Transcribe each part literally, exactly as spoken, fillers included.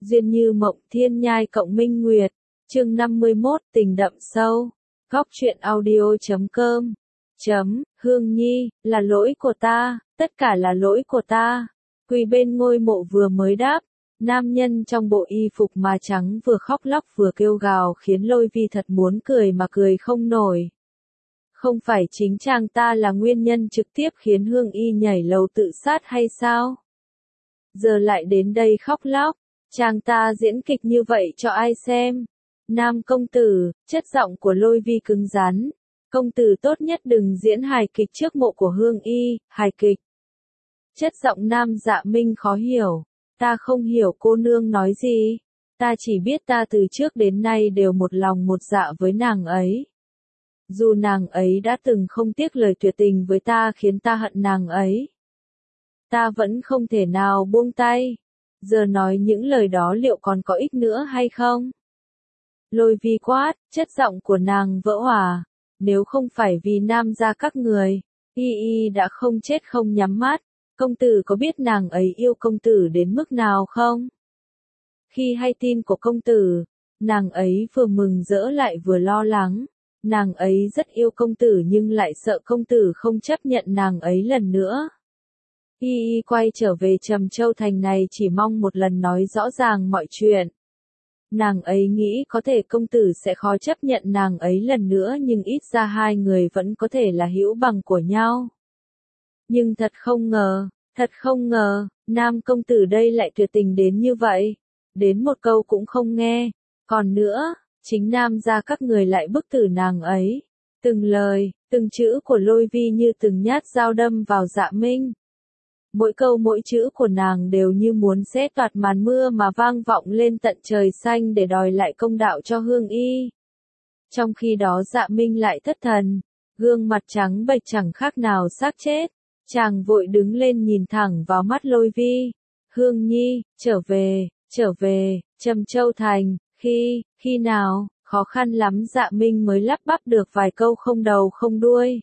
Duyên như mộng thiên nhai cộng minh nguyệt. Chương năm mươi mốt tình đậm sâu. Góc truyện audio chấm com. Chấm, Hương Nhi, là lỗi của ta, tất cả là lỗi của ta. Quỳ bên ngôi mộ vừa mới đáp. Nam nhân trong bộ y phục mà trắng vừa khóc lóc vừa kêu gào khiến Lôi Vi thật muốn cười mà cười không nổi. Không phải chính chàng ta là nguyên nhân trực tiếp khiến Hương Y nhảy lầu tự sát hay sao? Giờ lại đến đây khóc lóc, chàng ta diễn kịch như vậy cho ai xem? Nam công tử, chất giọng của Lôi Vi cứng rắn. Công tử tốt nhất đừng diễn hài kịch trước mộ của Hương Y, hài kịch. Chất giọng Nam Dạ Minh khó hiểu. Ta không hiểu cô nương nói gì. Ta chỉ biết ta từ trước đến nay đều một lòng một dạ với nàng ấy. Dù nàng ấy đã từng không tiếc lời tuyệt tình với ta khiến ta hận nàng ấy. Ta vẫn không thể nào buông tay. Giờ nói những lời đó liệu còn có ích nữa hay không? Lôi Vi quát, chất giọng của nàng vỡ hòa. Nếu không phải vì nam gia các người, Y Y đã không chết không nhắm mắt. Công tử có biết nàng ấy yêu công tử đến mức nào không? Khi hay tin của công tử, nàng ấy vừa mừng rỡ lại vừa lo lắng. Nàng ấy rất yêu công tử nhưng lại sợ công tử không chấp nhận nàng ấy lần nữa. Y Y quay trở về Trầm Châu Thành này chỉ mong một lần nói rõ ràng mọi chuyện. Nàng ấy nghĩ có thể công tử sẽ khó chấp nhận nàng ấy lần nữa nhưng ít ra hai người vẫn có thể là hữu bằng của nhau. Nhưng thật không ngờ, thật không ngờ, nam công tử đây lại tuyệt tình đến như vậy. Đến một câu cũng không nghe. Còn nữa, chính nam gia các người lại bức tử nàng ấy. Từng lời, từng chữ của Lôi Vi như từng nhát dao đâm vào Dạ Minh. Mỗi câu mỗi chữ của nàng đều như muốn xé toạc màn mưa mà vang vọng lên tận trời xanh để đòi lại công đạo cho Hương Y. Trong khi đó Dạ Minh lại thất thần, gương mặt trắng bệch chẳng khác nào xác chết. Chàng vội đứng lên nhìn thẳng vào mắt Lôi Vi. Hương Nhi, trở về, trở về, Trầm Châu Thành, khi, khi nào, khó khăn lắm Dạ Minh mới lắp bắp được vài câu không đầu không đuôi.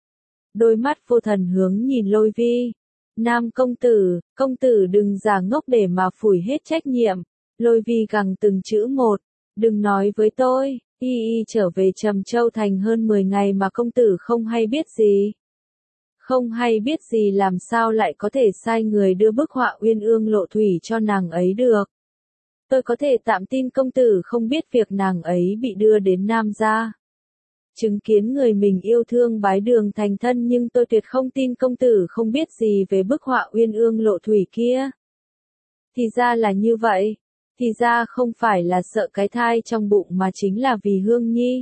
Đôi mắt vô thần hướng nhìn Lôi Vi. Nam công tử, công tử đừng giả ngốc để mà phủi hết trách nhiệm. Lôi Vi gằn từng chữ một. Đừng nói với tôi, Y Y trở về Trầm Châu Thành hơn mười ngày mà công tử không hay biết gì. Không hay biết gì làm sao lại có thể sai người đưa bức họa Uyên Ương Lộ Thủy cho nàng ấy được. Tôi có thể tạm tin công tử không biết việc nàng ấy bị đưa đến Nam gia. Chứng kiến người mình yêu thương bái đường thành thân nhưng tôi tuyệt không tin công tử không biết gì về bức họa Uyên Ương Lộ Thủy kia. Thì ra là như vậy. Thì ra không phải là sợ cái thai trong bụng mà chính là vì Hương Nhi.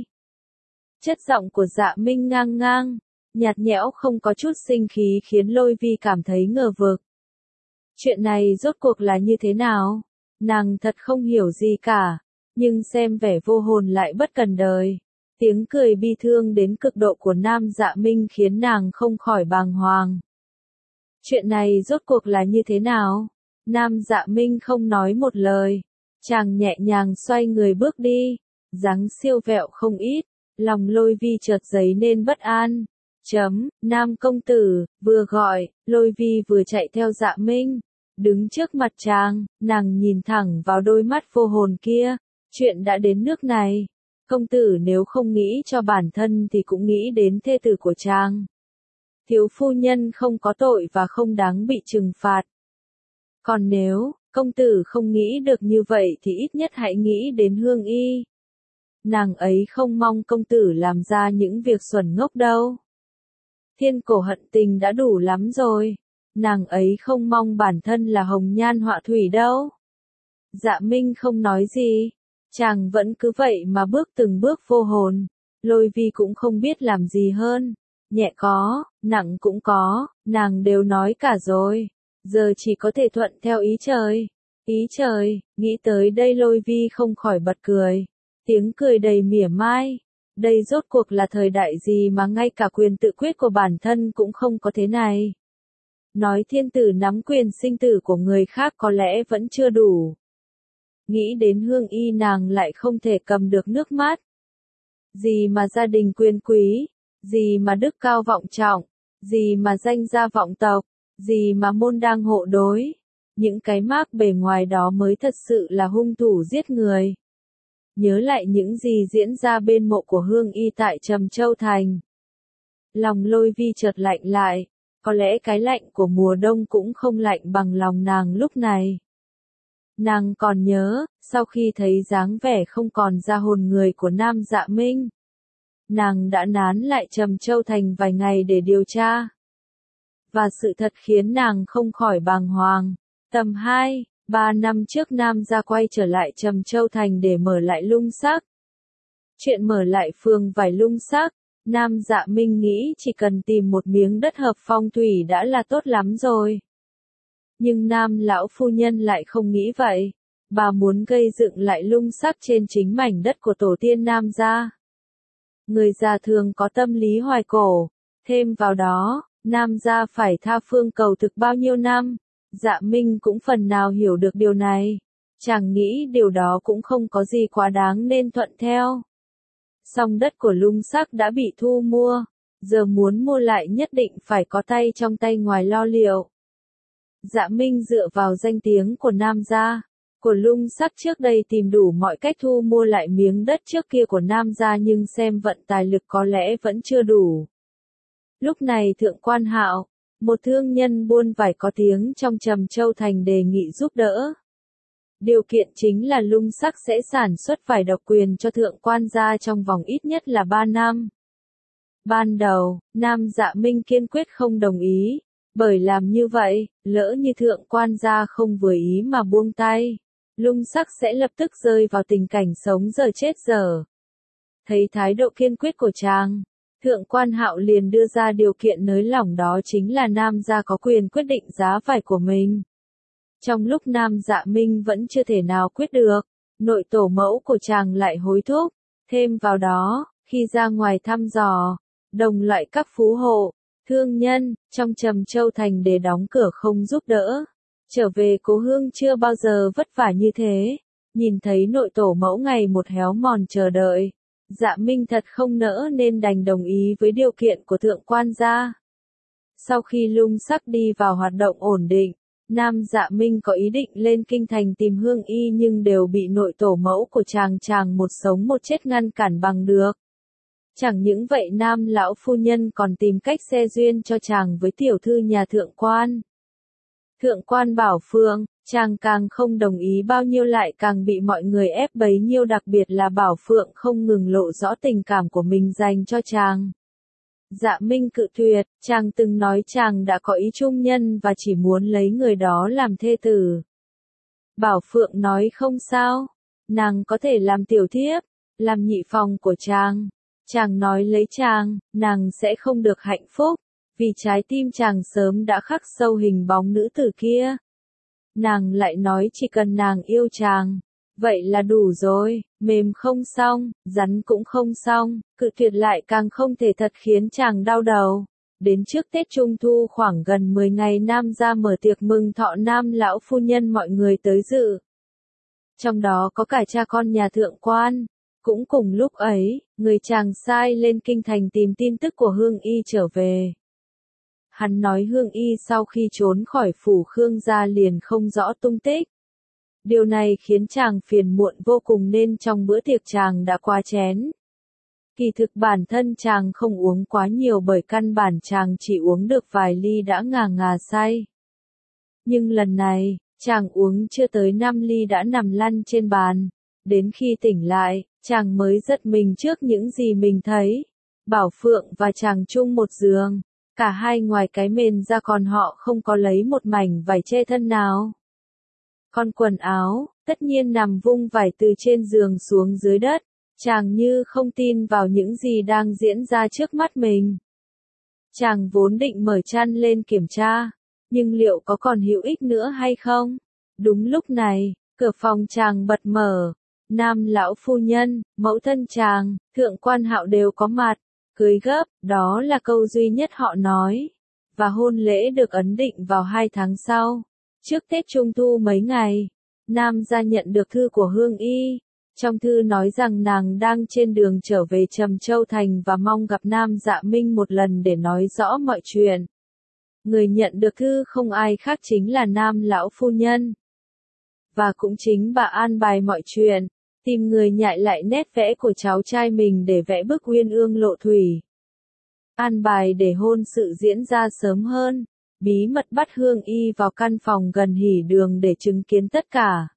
Chất giọng của Dạ Minh ngang ngang, nhạt nhẽo không có chút sinh khí khiến Lôi Vi cảm thấy ngờ vực. Chuyện này rốt cuộc là như thế nào? Nàng thật không hiểu gì cả, nhưng xem vẻ vô hồn lại bất cần đời. Tiếng cười bi thương đến cực độ của Nam Dạ Minh khiến nàng không khỏi bàng hoàng. Chuyện này rốt cuộc là như thế nào? Nam Dạ Minh không nói một lời. Chàng nhẹ nhàng xoay người bước đi. Dáng siêu vẹo không ít. Lòng Lôi Vi chợt dấy nên bất an. Chấm, Nam công tử, vừa gọi, Lôi Vi vừa chạy theo Dạ Minh. Đứng trước mặt chàng, nàng nhìn thẳng vào đôi mắt vô hồn kia. Chuyện đã đến nước này. Công tử nếu không nghĩ cho bản thân thì cũng nghĩ đến thê tử của chàng. Thiếu phu nhân không có tội và không đáng bị trừng phạt. Còn nếu, công tử không nghĩ được như vậy thì ít nhất hãy nghĩ đến Hương Y. Nàng ấy không mong công tử làm ra những việc xuẩn ngốc đâu. Thiên cổ hận tình đã đủ lắm rồi. Nàng ấy không mong bản thân là hồng nhan họa thủy đâu. Dạ Minh không nói gì. Chàng vẫn cứ vậy mà bước từng bước vô hồn. Lôi Vi cũng không biết làm gì hơn. Nhẹ có, nặng cũng có, nàng đều nói cả rồi. Giờ chỉ có thể thuận theo ý trời. Ý trời, nghĩ tới đây Lôi Vi không khỏi bật cười. Tiếng cười đầy mỉa mai. Đây rốt cuộc là thời đại gì mà ngay cả quyền tự quyết của bản thân cũng không có thế này. Nói thiên tử nắm quyền sinh tử của người khác có lẽ vẫn chưa đủ. Nghĩ đến Hương Y nàng lại không thể cầm được nước mắt. Gì mà gia đình quyền quý, gì mà đức cao vọng trọng, gì mà danh gia vọng tộc, gì mà môn đăng hộ đối. Những cái mác bề ngoài đó mới thật sự là hung thủ giết người. Nhớ lại những gì diễn ra bên mộ của Hương Y tại Trầm Châu Thành. Lòng Lôi Vi chợt lạnh lại, có lẽ cái lạnh của mùa đông cũng không lạnh bằng lòng nàng lúc này. Nàng còn nhớ, sau khi thấy dáng vẻ không còn ra hồn người của Nam Dạ Minh, nàng đã nán lại Trầm Châu Thành vài ngày để điều tra. Và sự thật khiến nàng không khỏi bàng hoàng. Tầm hai, ba năm trước Nam Gia quay trở lại Trầm Châu Thành để mở lại Lung Sắc. Chuyện mở lại phường vải Lung Sắc, Nam Dạ Minh nghĩ chỉ cần tìm một miếng đất hợp phong thủy đã là tốt lắm rồi. Nhưng Nam lão phu nhân lại không nghĩ vậy. Bà muốn gây dựng lại Lung Sắc trên chính mảnh đất của tổ tiên Nam Gia. Người già thường có tâm lý hoài cổ, thêm vào đó, Nam Gia phải tha phương cầu thực bao nhiêu năm. Dạ Minh cũng phần nào hiểu được điều này. Chàng nghĩ điều đó cũng không có gì quá đáng nên thuận theo. Song đất của Lung Sắc đã bị thu mua, giờ muốn mua lại nhất định phải có tay trong tay ngoài lo liệu. Dạ Minh dựa vào danh tiếng của Nam Gia, của Lung Sắc trước đây tìm đủ mọi cách thu mua lại miếng đất trước kia của Nam Gia nhưng xem vận tài lực có lẽ vẫn chưa đủ. Lúc này Thượng Quan Hạo, một thương nhân buôn vải có tiếng trong Trầm Châu Thành đề nghị giúp đỡ. Điều kiện chính là Lung Sắc sẽ sản xuất vải độc quyền cho Thượng Quan gia trong vòng ít nhất là ba năm. Ban đầu, Nam Dạ Minh kiên quyết không đồng ý, bởi làm như vậy, lỡ như Thượng Quan gia không vừa ý mà buông tay, Lung Sắc sẽ lập tức rơi vào tình cảnh sống dở chết dở. Thấy thái độ kiên quyết của chàng, Thượng Quan Hạo liền đưa ra điều kiện nới lỏng, đó chính là Nam gia có quyền quyết định giá vải của mình. Trong lúc Nam Dạ Minh vẫn chưa thể nào quyết được, nội tổ mẫu của chàng lại hối thúc. Thêm vào đó, khi ra ngoài thăm dò, đồng loại các phú hộ, thương nhân, trong Trầm Châu Thành để đóng cửa không giúp đỡ. Trở về cố hương chưa bao giờ vất vả như thế, nhìn thấy nội tổ mẫu ngày một héo mòn chờ đợi. Dạ Minh thật không nỡ nên đành đồng ý với điều kiện của Thượng Quan gia. Sau khi Lung Sắc đi vào hoạt động ổn định, Nam Dạ Minh có ý định lên kinh thành tìm Hương Y nhưng đều bị nội tổ mẫu của chàng chàng một sống một chết ngăn cản bằng được. Chẳng những vậy Nam lão phu nhân còn tìm cách xe duyên cho chàng với tiểu thư nhà Thượng Quan. Thượng Quan Bảo Phượng, chàng càng không đồng ý bao nhiêu lại càng bị mọi người ép bấy nhiêu, đặc biệt là Bảo Phượng không ngừng lộ rõ tình cảm của mình dành cho chàng. Dạ Minh cự tuyệt, chàng từng nói chàng đã có ý trung nhân và chỉ muốn lấy người đó làm thê tử. Bảo Phượng nói không sao, nàng có thể làm tiểu thiếp, làm nhị phòng của chàng. Chàng nói lấy chàng, nàng sẽ không được hạnh phúc, vì trái tim chàng sớm đã khắc sâu hình bóng nữ tử kia. Nàng lại nói chỉ cần nàng yêu chàng, vậy là đủ rồi, mềm không xong, rắn cũng không xong, cự tuyệt lại càng không thể, thật khiến chàng đau đầu. Đến trước Tết Trung Thu khoảng gần mười ngày Nam gia mở tiệc mừng thọ Nam lão phu nhân, mọi người tới dự. Trong đó có cả cha con nhà Thượng Quan. Cũng cùng lúc ấy, người chàng sai lên kinh thành tìm tin tức của Hương Y trở về. Hắn nói Hương Y sau khi trốn khỏi phủ Khương gia liền không rõ tung tích. Điều này khiến chàng phiền muộn vô cùng nên trong bữa tiệc chàng đã quá chén. Kỳ thực bản thân chàng không uống quá nhiều bởi căn bản chàng chỉ uống được vài ly đã ngà ngà say. Nhưng lần này, chàng uống chưa tới năm ly đã nằm lăn trên bàn. Đến khi tỉnh lại, chàng mới giật mình trước những gì mình thấy. Bảo Phượng và chàng chung một giường. Cả hai ngoài cái mền ra còn họ không có lấy một mảnh vải che thân nào. Còn quần áo, tất nhiên nằm vung vải từ trên giường xuống dưới đất. Chàng như không tin vào những gì đang diễn ra trước mắt mình. Chàng vốn định mở chăn lên kiểm tra, nhưng liệu có còn hữu ích nữa hay không? Đúng lúc này, cửa phòng chàng bật mở. Nam lão phu nhân, mẫu thân chàng, Thượng Quan Hạo đều có mặt. Cưới gấp, đó là câu duy nhất họ nói. Và hôn lễ được ấn định vào hai tháng sau. Trước Tết Trung Thu mấy ngày, Nam gia nhận được thư của Hương Y. Trong thư nói rằng nàng đang trên đường trở về Trầm Châu Thành và mong gặp Nam Dạ Minh một lần để nói rõ mọi chuyện. Người nhận được thư không ai khác chính là Nam lão phu nhân. Và cũng chính bà an bài mọi chuyện, tìm người nhại lại nét vẽ của cháu trai mình để vẽ bức Uyên Ương Lộ Thủy. An bài để hôn sự diễn ra sớm hơn, bí mật bắt Hương Y vào căn phòng gần hỉ đường để chứng kiến tất cả.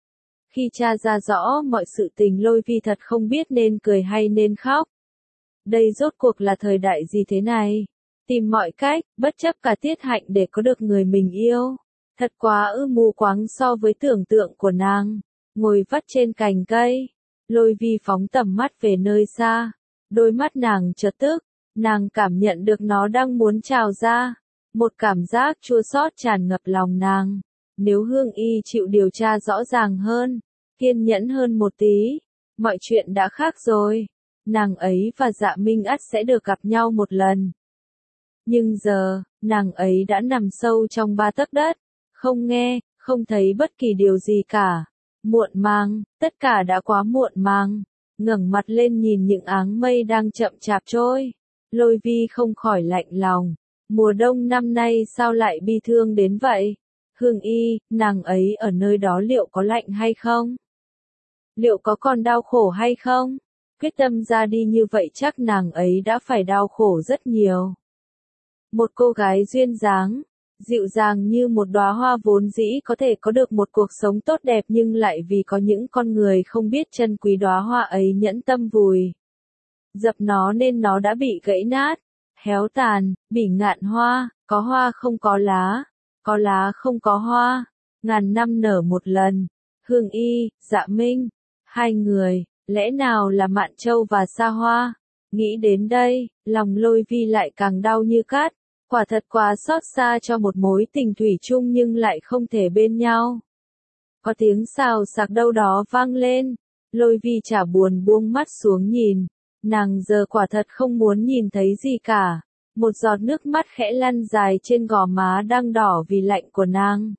Khi tra ra rõ mọi sự tình, Lôi Vi thật không biết nên cười hay nên khóc. Đây rốt cuộc là thời đại gì thế này? Tìm mọi cách, bất chấp cả tiết hạnh để có được người mình yêu. Thật quá ư mù quáng so với tưởng tượng của nàng. Ngồi vắt trên cành cây, Lôi Vi phóng tầm mắt về nơi xa. Đôi mắt nàng chợt tức, nàng cảm nhận được nó đang muốn trào ra. Một cảm giác chua xót tràn ngập lòng nàng. Nếu Hương Y chịu điều tra rõ ràng hơn, kiên nhẫn hơn một tí, mọi chuyện đã khác rồi. Nàng ấy và Dạ Minh ắt sẽ được gặp nhau một lần. Nhưng giờ, nàng ấy đã nằm sâu trong ba tấc đất, không nghe, không thấy bất kỳ điều gì cả. Muộn màng, tất cả đã quá muộn màng. Ngẩng mặt lên nhìn những áng mây đang chậm chạp trôi, Lôi Vi không khỏi lạnh lòng. Mùa đông năm nay sao lại bi thương đến vậy? Hương Y, nàng ấy ở nơi đó liệu có lạnh hay không? Liệu có còn đau khổ hay không? Quyết tâm ra đi như vậy chắc nàng ấy đã phải đau khổ rất nhiều. Một cô gái duyên dáng, dịu dàng như một đóa hoa vốn dĩ có thể có được một cuộc sống tốt đẹp, nhưng lại vì có những con người không biết trân quý đóa hoa ấy nhẫn tâm vùi dập nó nên nó đã bị gãy nát, héo tàn. Bỉ ngạn hoa, có hoa không có lá, có lá không có hoa, ngàn năm nở một lần. Hương Y, Dạ Minh, hai người, lẽ nào là Mạn Châu và Sa Hoa? Nghĩ đến đây, lòng Lôi Vi lại càng đau như cắt. Quả thật quá xót xa cho một mối tình thủy chung nhưng lại không thể bên nhau. Có tiếng xào xạc đâu đó vang lên. Lôi Vi chả buồn buông mắt xuống nhìn. Nàng giờ quả thật không muốn nhìn thấy gì cả. Một giọt nước mắt khẽ lăn dài trên gò má đang đỏ vì lạnh của nàng.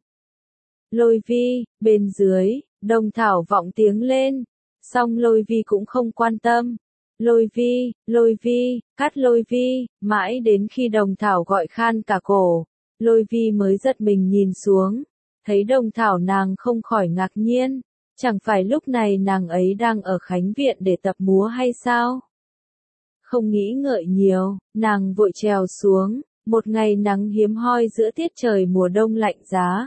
Lôi Vi, bên dưới, Đồng Thảo vọng tiếng lên. Song Lôi Vi cũng không quan tâm. Lôi Vi, Lôi Vi, cắt Lôi Vi, mãi đến khi Đồng Thảo gọi khan cả cổ, Lôi Vi mới giật mình nhìn xuống, thấy Đồng Thảo nàng không khỏi ngạc nhiên, chẳng phải lúc này nàng ấy đang ở Khánh Viện để tập múa hay sao? Không nghĩ ngợi nhiều, nàng vội trèo xuống, một ngày nắng hiếm hoi giữa tiết trời mùa đông lạnh giá.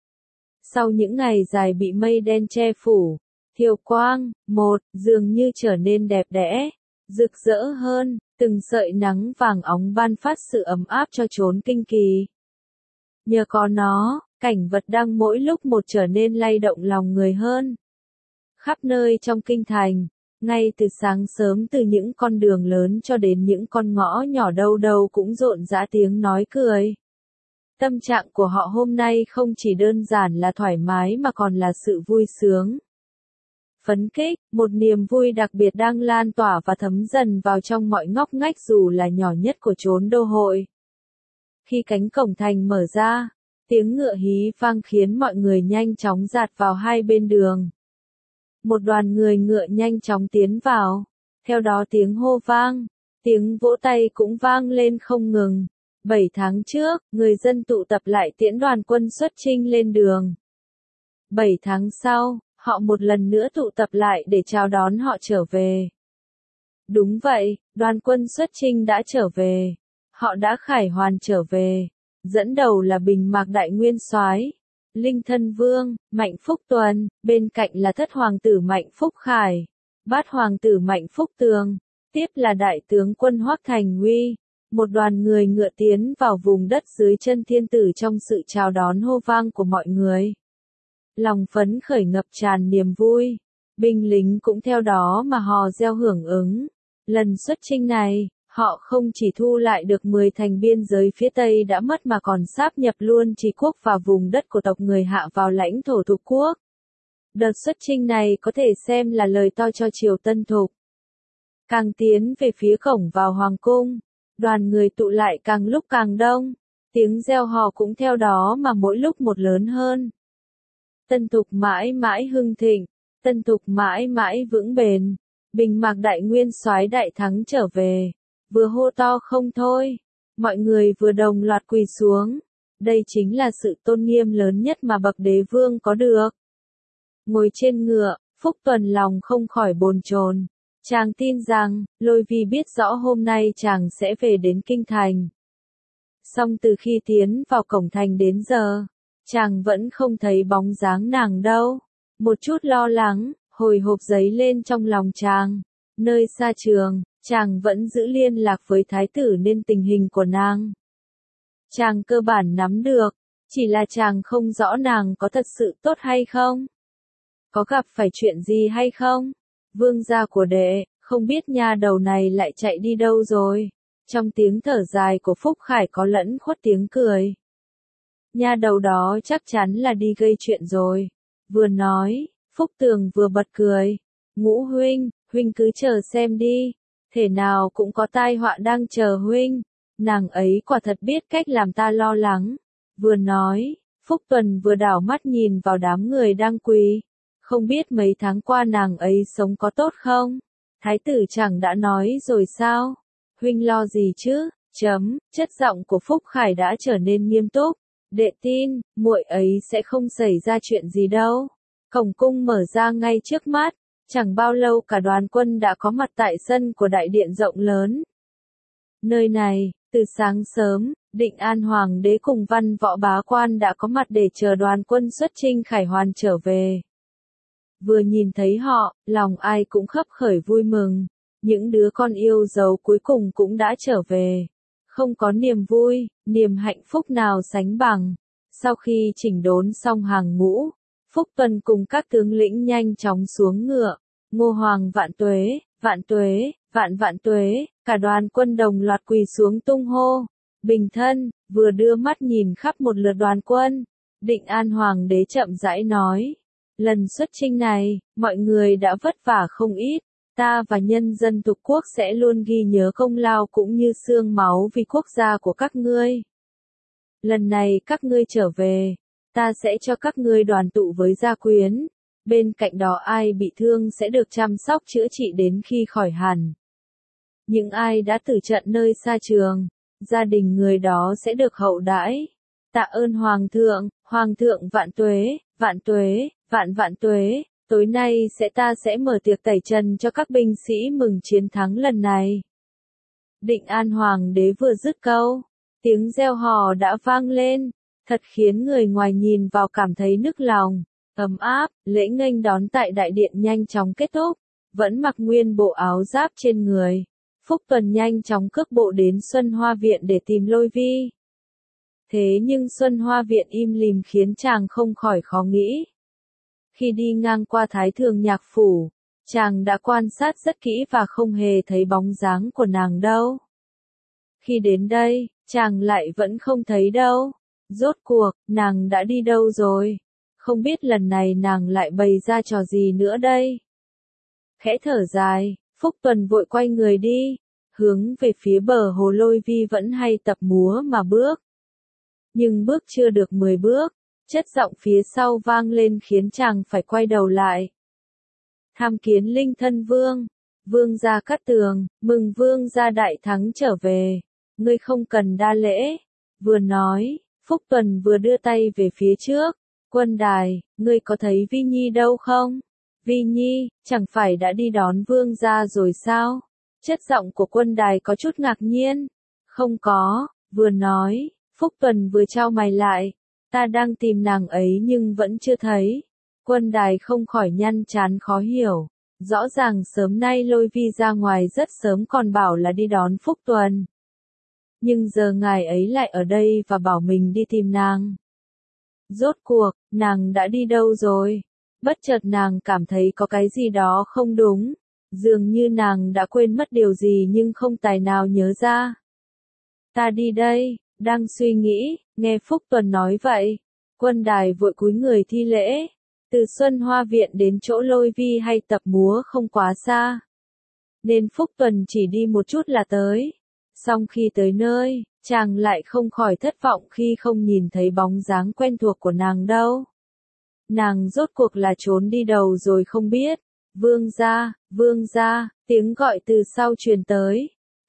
Sau những ngày dài bị mây đen che phủ, Thiều quang, một, dường như trở nên đẹp đẽ, rực rỡ hơn, từng sợi nắng vàng óng ban phát sự ấm áp cho chốn kinh kỳ. Nhờ có nó, cảnh vật đang mỗi lúc một trở nên lay động lòng người hơn. Khắp nơi trong kinh thành, ngay từ sáng sớm từ những con đường lớn cho đến những con ngõ nhỏ đâu đâu cũng rộn rã tiếng nói cười. Tâm trạng của họ hôm nay không chỉ đơn giản là thoải mái mà còn là sự vui sướng. Phấn khích, một niềm vui đặc biệt đang lan tỏa và thấm dần vào trong mọi ngóc ngách dù là nhỏ nhất của chốn đô hội. Khi cánh cổng thành mở ra, tiếng ngựa hí vang khiến mọi người nhanh chóng dạt vào hai bên đường. Một đoàn người ngựa nhanh chóng tiến vào, theo đó tiếng hô vang, tiếng vỗ tay cũng vang lên không ngừng. Bảy tháng trước, người dân tụ tập lại tiễn đoàn quân xuất chinh lên đường. Bảy tháng sau, họ một lần nữa tụ tập lại để chào đón họ trở về. Đúng vậy, đoàn quân xuất chinh đã trở về. Họ đã khải hoàn trở về. Dẫn đầu là Bình Mạc Đại Nguyên Soái, Linh Thân Vương, Mạnh Phúc Tuần, bên cạnh là thất hoàng tử Mạnh Phúc Khải, bát hoàng tử Mạnh Phúc Tường, tiếp là đại tướng quân Hoắc Thành Nguy. Một đoàn người ngựa tiến vào vùng đất dưới chân thiên tử trong sự chào đón hô vang của mọi người. Lòng phấn khởi ngập tràn niềm vui. Binh lính cũng theo đó mà hò reo hưởng ứng. Lần xuất chinh này, họ không chỉ thu lại được mười thành biên giới phía Tây đã mất mà còn sáp nhập luôn Trì quốc và vùng đất của tộc người Hạ vào lãnh thổ Thục quốc. Đợt xuất chinh này có thể xem là lời to cho triều Tân Thục. Càng tiến về phía cổng vào hoàng cung, đoàn người tụ lại càng lúc càng đông, tiếng reo hò cũng theo đó mà mỗi lúc một lớn hơn. Tân Thục mãi mãi hưng thịnh, Tân Thục mãi mãi vững bền. Bình Mạc Đại Nguyên Soái đại thắng trở về, vừa hô to không thôi. Mọi người vừa đồng loạt quỳ xuống. Đây chính là sự tôn nghiêm lớn nhất mà bậc đế vương có được. Ngồi trên ngựa, Phúc Tuần lòng không khỏi bồn chồn. Chàng tin rằng, Lôi Vi biết rõ hôm nay chàng sẽ về đến kinh thành. Song từ khi tiến vào cổng thành đến giờ, chàng vẫn không thấy bóng dáng nàng đâu. Một chút lo lắng, hồi hộp dấy lên trong lòng chàng. Nơi xa trường, chàng vẫn giữ liên lạc với thái tử nên tình hình của nàng. Chàng cơ bản nắm được, chỉ là chàng không rõ nàng có thật sự tốt hay không. Có gặp phải chuyện gì hay không? Vương gia của đệ, không biết nha đầu này lại chạy đi đâu rồi. Trong tiếng thở dài của Phúc Khải có lẫn khuất tiếng cười. Nha đầu đó chắc chắn là đi gây chuyện rồi. Vừa nói, Phúc Tường vừa bật cười. Ngũ huynh, huynh cứ chờ xem đi. Thể nào cũng có tai họa đang chờ huynh. Nàng ấy quả thật biết cách làm ta lo lắng. Vừa nói, Phúc Tuần vừa đảo mắt nhìn vào đám người đang quỳ. Không biết mấy tháng qua nàng ấy sống có tốt không? Thái tử chẳng đã nói rồi sao? Huynh lo gì chứ? Chấm, chất giọng của Phúc Khải đã trở nên nghiêm túc. Đệ tin, muội ấy sẽ không xảy ra chuyện gì đâu. Cổng cung mở ra ngay trước mắt. Chẳng bao lâu cả đoàn quân đã có mặt tại sân của đại điện rộng lớn. Nơi này, từ sáng sớm, Định An Hoàng đế cùng văn võ bá quan đã có mặt để chờ đoàn quân xuất chinh khải hoàn trở về. Vừa nhìn thấy họ, lòng ai cũng khấp khởi vui mừng. Những đứa con yêu dấu cuối cùng cũng đã trở về. Không có niềm vui, niềm hạnh phúc nào sánh bằng. Sau khi chỉnh đốn xong hàng ngũ, Phúc Tuần cùng các tướng lĩnh nhanh chóng xuống ngựa. Ngô Hoàng vạn tuế, vạn tuế, vạn vạn tuế, cả đoàn quân đồng loạt quỳ xuống tung hô. Bình thân, vừa đưa mắt nhìn khắp một lượt đoàn quân. Định An Hoàng đế chậm rãi nói. Lần xuất chinh này, mọi người đã vất vả không ít. Ta và nhân dân thuộc quốc sẽ luôn ghi nhớ công lao cũng như xương máu vì quốc gia của các ngươi. Lần này các ngươi trở về, ta sẽ cho các ngươi đoàn tụ với gia quyến. Bên cạnh đó ai bị thương sẽ được chăm sóc chữa trị đến khi khỏi hẳn. Những ai đã tử trận nơi xa trường, gia đình người đó sẽ được hậu đãi. Tạ ơn Hoàng thượng, Hoàng thượng vạn tuế, vạn tuế, vạn vạn tuế. Tối nay sẽ ta sẽ mở tiệc tẩy trần cho các binh sĩ mừng chiến thắng lần này. Định An Hoàng đế vừa dứt câu, tiếng reo hò đã vang lên, thật khiến người ngoài nhìn vào cảm thấy nức lòng. Ấm áp, lễ nghênh đón tại đại điện nhanh chóng kết thúc, vẫn mặc nguyên bộ áo giáp trên người. Phúc Tuần nhanh chóng cước bộ đến Xuân Hoa Viện để tìm Lôi Vi. Thế nhưng Xuân Hoa Viện im lìm khiến chàng không khỏi khó nghĩ. Khi đi ngang qua Thái Thường Nhạc Phủ, chàng đã quan sát rất kỹ và không hề thấy bóng dáng của nàng đâu. Khi đến đây, chàng lại vẫn không thấy đâu. Rốt cuộc, nàng đã đi đâu rồi? Không biết lần này nàng lại bày ra trò gì nữa đây? Khẽ thở dài, Phúc Tuần vội quay người đi, hướng về phía bờ hồ Lôi Vi vẫn hay tập múa mà bước. Nhưng bước chưa được mười bước, chất giọng phía sau vang lên khiến chàng phải quay đầu lại. Tham kiến Linh Thân Vương, Vương gia Cát Tường, mừng Vương gia đại thắng trở về, ngươi không cần đa lễ. Vừa nói, Phúc Tuần vừa đưa tay về phía trước. Quân đài, ngươi có thấy Vi Nhi đâu không? Vi Nhi, chẳng phải đã đi đón vương gia rồi sao? Chất giọng của Quân đài có chút ngạc nhiên. Không có, vừa nói, Phúc Tuần vừa chau mày lại. Ta đang tìm nàng ấy nhưng vẫn chưa thấy. Quân đài không khỏi nhăn chán khó hiểu. Rõ ràng sớm nay Lôi Vi ra ngoài rất sớm còn bảo là đi đón Phúc Tuần. Nhưng giờ ngài ấy lại ở đây và bảo mình đi tìm nàng. Rốt cuộc, nàng đã đi đâu rồi? Bất chợt nàng cảm thấy có cái gì đó không đúng. Dường như nàng đã quên mất điều gì nhưng không tài nào nhớ ra. Ta đi đây, đang suy nghĩ, nghe Phúc Tuần nói vậy. Quân đài vội cúi người thi lễ. Từ Xuân Hoa Viện đến chỗ Lôi Vi hay tập múa không quá xa. Nên Phúc Tuần chỉ đi một chút là tới. Xong khi tới nơi, chàng lại không khỏi thất vọng khi không nhìn thấy bóng dáng quen thuộc của nàng đâu. Nàng rốt cuộc là trốn đi đâu rồi không biết. Vương gia, vương gia, tiếng gọi từ sau truyền tới.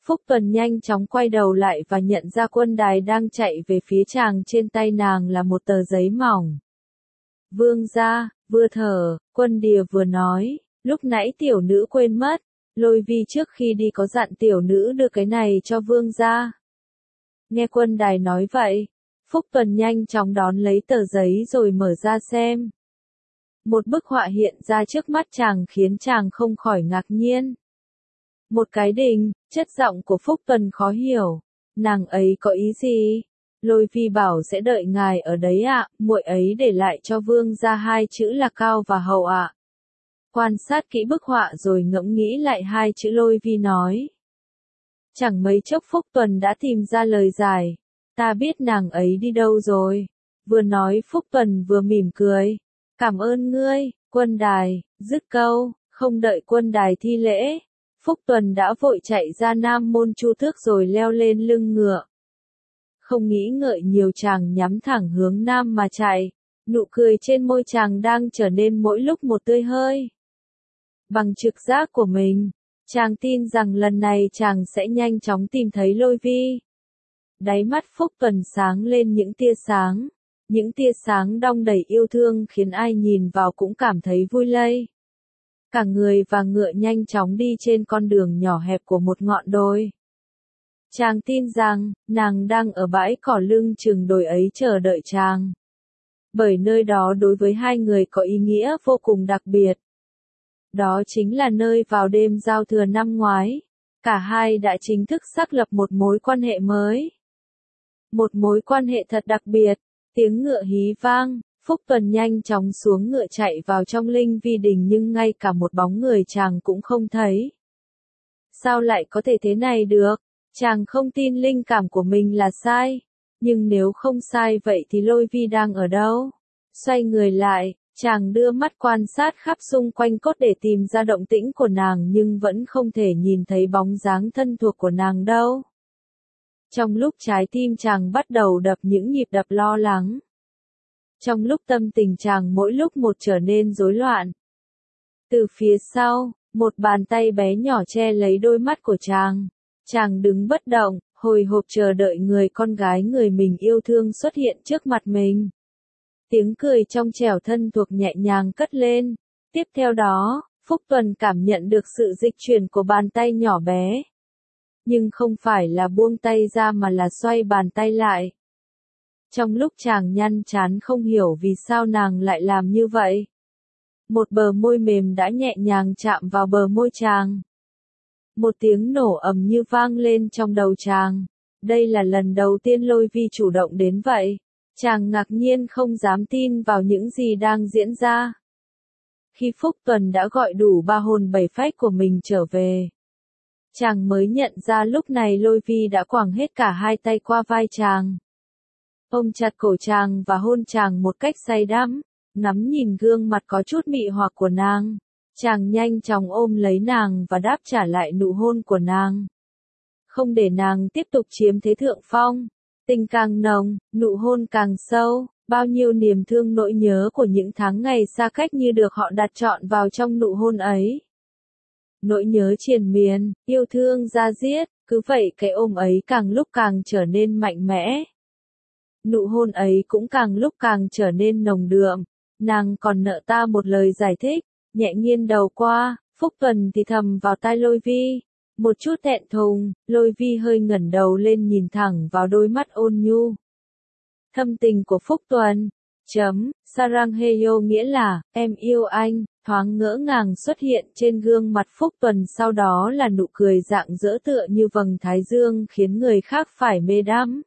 Phúc Tuần nhanh chóng quay đầu lại và nhận ra quân đài đang chạy về phía chàng, trên tay nàng là một tờ giấy mỏng. Vương gia, vừa thở, Quân Đìa vừa nói, lúc nãy tiểu nữ quên mất, Lôi Vi trước khi đi có dặn tiểu nữ đưa cái này cho vương gia. Nghe quân đài nói vậy, Phúc Tuần nhanh chóng đón lấy tờ giấy rồi mở ra xem. Một bức họa hiện ra trước mắt chàng khiến chàng không khỏi ngạc nhiên. Một cái đình, chất giọng của Phúc Tuần khó hiểu. Nàng ấy có ý gì? Lôi Vi bảo sẽ đợi ngài ở đấy ạ, muội ấy để lại cho vương gia hai chữ là cao và hậu ạ. Quan sát kỹ bức họa rồi ngẫm nghĩ lại hai chữ, Lôi Vi nói. Chẳng mấy chốc Phúc Tuần đã tìm ra lời giải. Ta biết nàng ấy đi đâu rồi. Vừa nói Phúc Tuần vừa mỉm cười. Cảm ơn ngươi, quân đài, dứt câu, không đợi quân đài thi lễ. Phúc Tuần đã vội chạy ra Nam Môn Chu Tước rồi leo lên lưng ngựa. Không nghĩ ngợi nhiều, chàng nhắm thẳng hướng Nam mà chạy. Nụ cười trên môi chàng đang trở nên mỗi lúc một tươi hơi. Bằng trực giác của mình, chàng tin rằng lần này chàng sẽ nhanh chóng tìm thấy Lôi Vi. Đáy mắt Phúc Tuần sáng lên những tia sáng. Những tia sáng đong đầy yêu thương khiến ai nhìn vào cũng cảm thấy vui lây. Cả người và ngựa nhanh chóng đi trên con đường nhỏ hẹp của một ngọn đồi. Chàng tin rằng, nàng đang ở bãi cỏ lưng chừng đồi ấy chờ đợi chàng. Bởi nơi đó đối với hai người có ý nghĩa vô cùng đặc biệt. Đó chính là nơi vào đêm giao thừa năm ngoái, cả hai đã chính thức xác lập một mối quan hệ mới. Một mối quan hệ thật đặc biệt. Tiếng ngựa hí vang, Phúc Tuần nhanh chóng xuống ngựa chạy vào trong Linh Vi Đình, nhưng ngay cả một bóng người chàng cũng không thấy. Sao lại có thể thế này được? Chàng không tin linh cảm của mình là sai. Nhưng nếu không sai vậy thì Lôi Vi đang ở đâu? Xoay người lại, chàng đưa mắt quan sát khắp xung quanh cốt để tìm ra động tĩnh của nàng, nhưng vẫn không thể nhìn thấy bóng dáng thân thuộc của nàng đâu. Trong lúc trái tim chàng bắt đầu đập những nhịp đập lo lắng. Trong lúc tâm tình chàng mỗi lúc một trở nên rối loạn. Từ phía sau, một bàn tay bé nhỏ che lấy đôi mắt của chàng. Chàng đứng bất động, hồi hộp chờ đợi người con gái người mình yêu thương xuất hiện trước mặt mình. Tiếng cười trong trẻo thân thuộc nhẹ nhàng cất lên. Tiếp theo đó, Phúc Tuần cảm nhận được sự dịch chuyển của bàn tay nhỏ bé. Nhưng không phải là buông tay ra mà là xoay bàn tay lại. Trong lúc chàng nhăn chán không hiểu vì sao nàng lại làm như vậy. Một bờ môi mềm đã nhẹ nhàng chạm vào bờ môi chàng. Một tiếng nổ ầm như vang lên trong đầu chàng. Đây là lần đầu tiên Lôi Vi chủ động đến vậy. Chàng ngạc nhiên không dám tin vào những gì đang diễn ra. Khi Phúc Tuần đã gọi đủ ba hồn bảy phách của mình trở về, chàng mới nhận ra lúc này Lôi Vi đã quàng hết cả hai tay qua vai chàng. Ôm chặt cổ chàng và hôn chàng một cách say đắm, ngắm nhìn gương mặt có chút mị hoặc của nàng. Chàng nhanh chóng ôm lấy nàng và đáp trả lại nụ hôn của nàng. Không để nàng tiếp tục chiếm thế thượng phong. Tình càng nồng, nụ hôn càng sâu, bao nhiêu niềm thương nỗi nhớ của những tháng ngày xa cách như được họ đặt trọn vào trong nụ hôn ấy. Nỗi nhớ triền miên, yêu thương da diết, cứ vậy cái ôm ấy càng lúc càng trở nên mạnh mẽ. Nụ hôn ấy cũng càng lúc càng trở nên nồng đượm. Nàng còn nợ ta một lời giải thích, nhẹ nghiêng đầu qua, Phúc Tuần thì thầm vào tai Lôi Vi. Một chút thẹn thùng, Lôi Vi hơi ngẩng đầu lên nhìn thẳng vào đôi mắt ôn nhu. Thâm tình của Phúc Tuần. Chấm, Sarangheyo nghĩa là, em yêu anh, thoáng ngỡ ngàng xuất hiện trên gương mặt Phúc Tuần, sau đó là nụ cười rạng rỡ tựa như vầng thái dương khiến người khác phải mê đắm.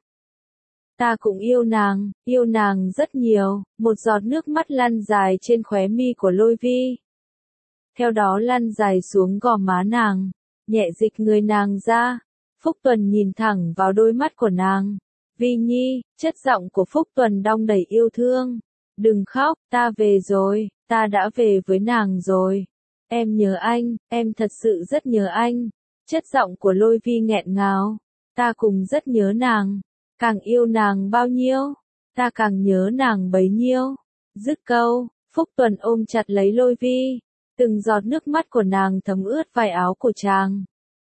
Ta cũng yêu nàng, yêu nàng rất nhiều, một giọt nước mắt lăn dài trên khóe mi của Lôi Vi. Theo đó lăn dài xuống gò má nàng, nhẹ dịch người nàng ra. Phúc Tuần nhìn thẳng vào đôi mắt của nàng. Vi Nhi, chất giọng của Phúc Tuần đong đầy yêu thương. Đừng khóc, ta về rồi, ta đã về với nàng rồi. Em nhớ anh, em thật sự rất nhớ anh. Chất giọng của Lôi Vi nghẹn ngào. Ta cùng rất nhớ nàng. Càng yêu nàng bao nhiêu, ta càng nhớ nàng bấy nhiêu. Dứt câu, Phúc Tuần ôm chặt lấy Lôi Vi. Từng giọt nước mắt của nàng thấm ướt vải áo của chàng.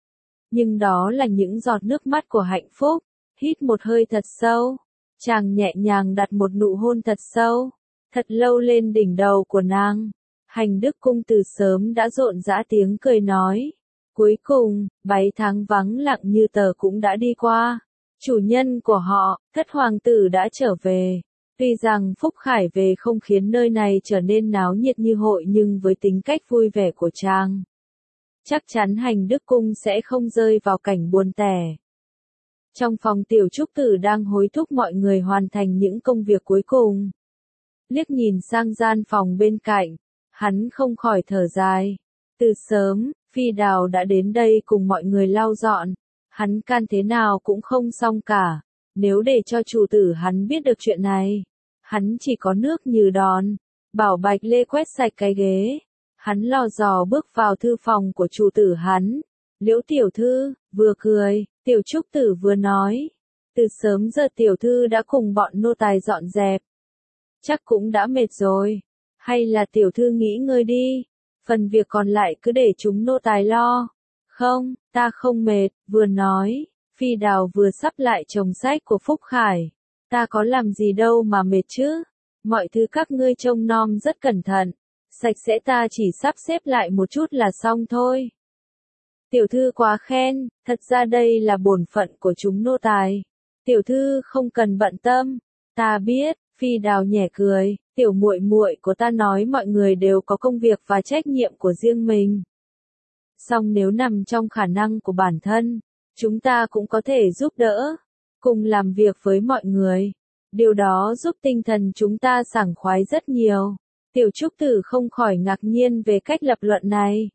nhưng đó là những giọt nước mắt của hạnh phúc. Hít một hơi thật sâu, chàng nhẹ nhàng đặt một nụ hôn thật sâu, thật lâu lên đỉnh đầu của nàng. Hành đức cung từ sớm đã rộn rã tiếng cười nói. Cuối cùng, bảy tháng vắng lặng như tờ cũng đã đi qua. Chủ nhân của họ, thất hoàng tử đã trở về. Tuy rằng Phúc Khải về không khiến nơi này trở nên náo nhiệt như hội, nhưng với tính cách vui vẻ của chàng, chắc chắn hành đức cung sẽ không rơi vào cảnh buồn tẻ. Trong phòng tiểu trúc tử đang hối thúc mọi người hoàn thành những công việc cuối cùng. Liếc nhìn sang gian phòng bên cạnh, hắn không khỏi thở dài. Từ sớm, Phi Đào đã đến đây cùng mọi người lau dọn. Hắn can thế nào cũng không xong cả. Nếu để cho chủ tử hắn biết được chuyện này, hắn chỉ có nước như đòn. Bảo Bạch Lê quét sạch cái ghế. Hắn lò dò bước vào thư phòng của chủ tử hắn. Liễu tiểu thư, vừa cười, tiểu trúc tử vừa nói. Từ sớm giờ tiểu thư đã cùng bọn nô tài dọn dẹp. Chắc cũng đã mệt rồi. Hay là tiểu thư nghỉ ngơi đi. Phần việc còn lại cứ để chúng nô tài lo. Không, ta không mệt, vừa nói. Phi Đào vừa sắp lại chồng sách của Phúc Khải. Ta có làm gì đâu mà mệt chứ. Mọi thứ các ngươi trông nom rất cẩn thận. Sạch sẽ, ta chỉ sắp xếp lại một chút là xong thôi. Tiểu thư quá khen, thật ra đây là bổn phận của chúng nô tài. Tiểu thư không cần bận tâm. Ta biết, Phi Đào nhẹ cười, tiểu muội muội của ta nói mọi người đều có công việc và trách nhiệm của riêng mình. Song nếu nằm trong khả năng của bản thân, chúng ta cũng có thể giúp đỡ, cùng làm việc với mọi người. Điều đó giúp tinh thần chúng ta sảng khoái rất nhiều. Tiểu trúc tử không khỏi ngạc nhiên về cách lập luận này.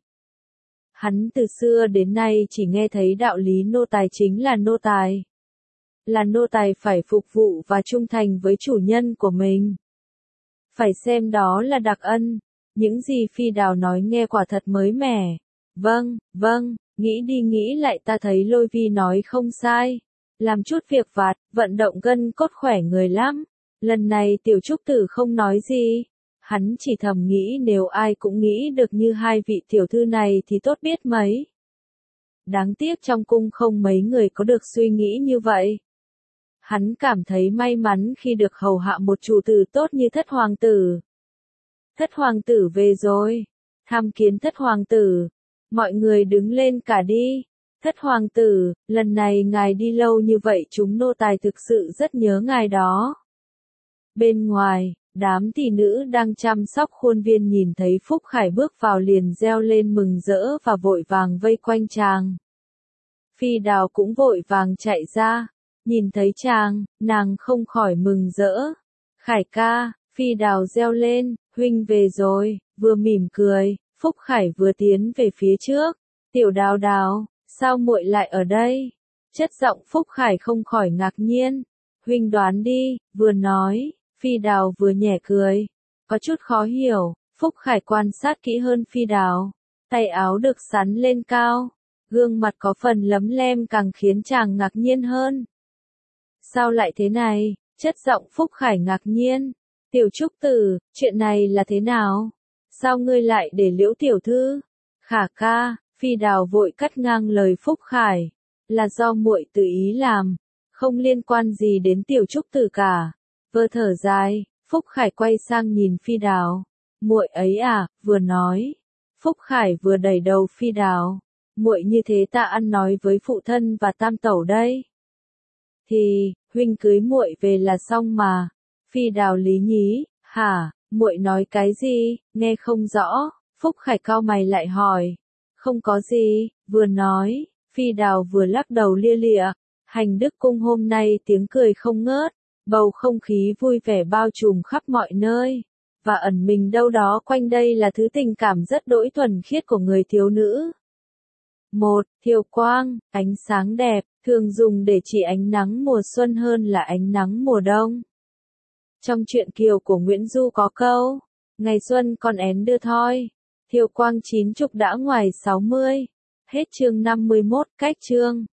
Hắn từ xưa đến nay chỉ nghe thấy đạo lý nô tài chính là nô tài. Là nô tài phải phục vụ và trung thành với chủ nhân của mình. Phải xem đó là đặc ân. Những gì Phi Đào nói nghe quả thật mới mẻ. Vâng, vâng, nghĩ đi nghĩ lại ta thấy Lôi Vi nói không sai. Làm chút việc vặt, vận động gân cốt khỏe người lắm. Lần này tiểu trúc tử không nói gì. Hắn chỉ thầm nghĩ nếu ai cũng nghĩ được như hai vị tiểu thư này thì tốt biết mấy. Đáng tiếc trong cung không mấy người có được suy nghĩ như vậy. Hắn cảm thấy may mắn khi được hầu hạ một chủ tử tốt như thất hoàng tử. Thất hoàng tử về rồi. Tham kiến thất hoàng tử. Mọi người đứng lên cả đi. Thất hoàng tử, lần này ngài đi lâu như vậy chúng nô tài thực sự rất nhớ ngài đó. Bên ngoài, đám tỷ nữ đang chăm sóc khuôn viên nhìn thấy Phúc Khải bước vào liền reo lên mừng rỡ và vội vàng vây quanh chàng. Phi Đào cũng vội vàng chạy ra. Nhìn thấy chàng, nàng không khỏi mừng rỡ. Khải ca, Phi Đào reo lên, huynh về rồi, vừa mỉm cười, Phúc Khải vừa tiến về phía trước. Tiểu Đào Đào, sao muội lại ở đây? Chất giọng Phúc Khải không khỏi ngạc nhiên. Huynh đoán đi, vừa nói, Phi Đào vừa nhẹ cười. Có chút khó hiểu, Phúc Khải quan sát kỹ hơn Phi Đào. Tay áo được sắn lên cao. Gương mặt có phần lấm lem càng khiến chàng ngạc nhiên hơn. Sao lại thế này? Chất giọng Phúc Khải ngạc nhiên. Tiểu trúc tử, chuyện này là thế nào? Sao ngươi lại để Liễu tiểu thư? Khả ca, Phi Đào vội cắt ngang lời Phúc Khải. Là do muội tự ý làm, không liên quan gì đến tiểu trúc tử cả. Vơ thở dài, Phúc Khải quay sang nhìn Phi Đào. Muội ấy à, vừa nói. Phúc Khải vừa đẩy đầu Phi Đào. Muội như thế ta ăn nói với phụ thân và tam tẩu đây. Thì, huynh cưới muội về là xong mà. Phi Đào lý nhí, hả, muội nói cái gì, nghe không rõ. Phúc Khải cau mày lại hỏi. Không có gì, vừa nói, Phi Đào vừa lắc đầu lia lịa. Hành đức cung hôm nay tiếng cười không ngớt, bầu không khí vui vẻ bao trùm khắp mọi nơi. Và ẩn mình đâu đó quanh đây là thứ tình cảm rất đỗi thuần khiết của người thiếu nữ. Một, thiều quang, ánh sáng đẹp, thường dùng để chỉ ánh nắng mùa xuân hơn là ánh nắng mùa đông. Trong truyện Kiều của Nguyễn Du có câu, ngày xuân còn én đưa thoi, thiều quang chín chục đã ngoài sáu mươi. Hết chương năm mươi mốt, cách chương.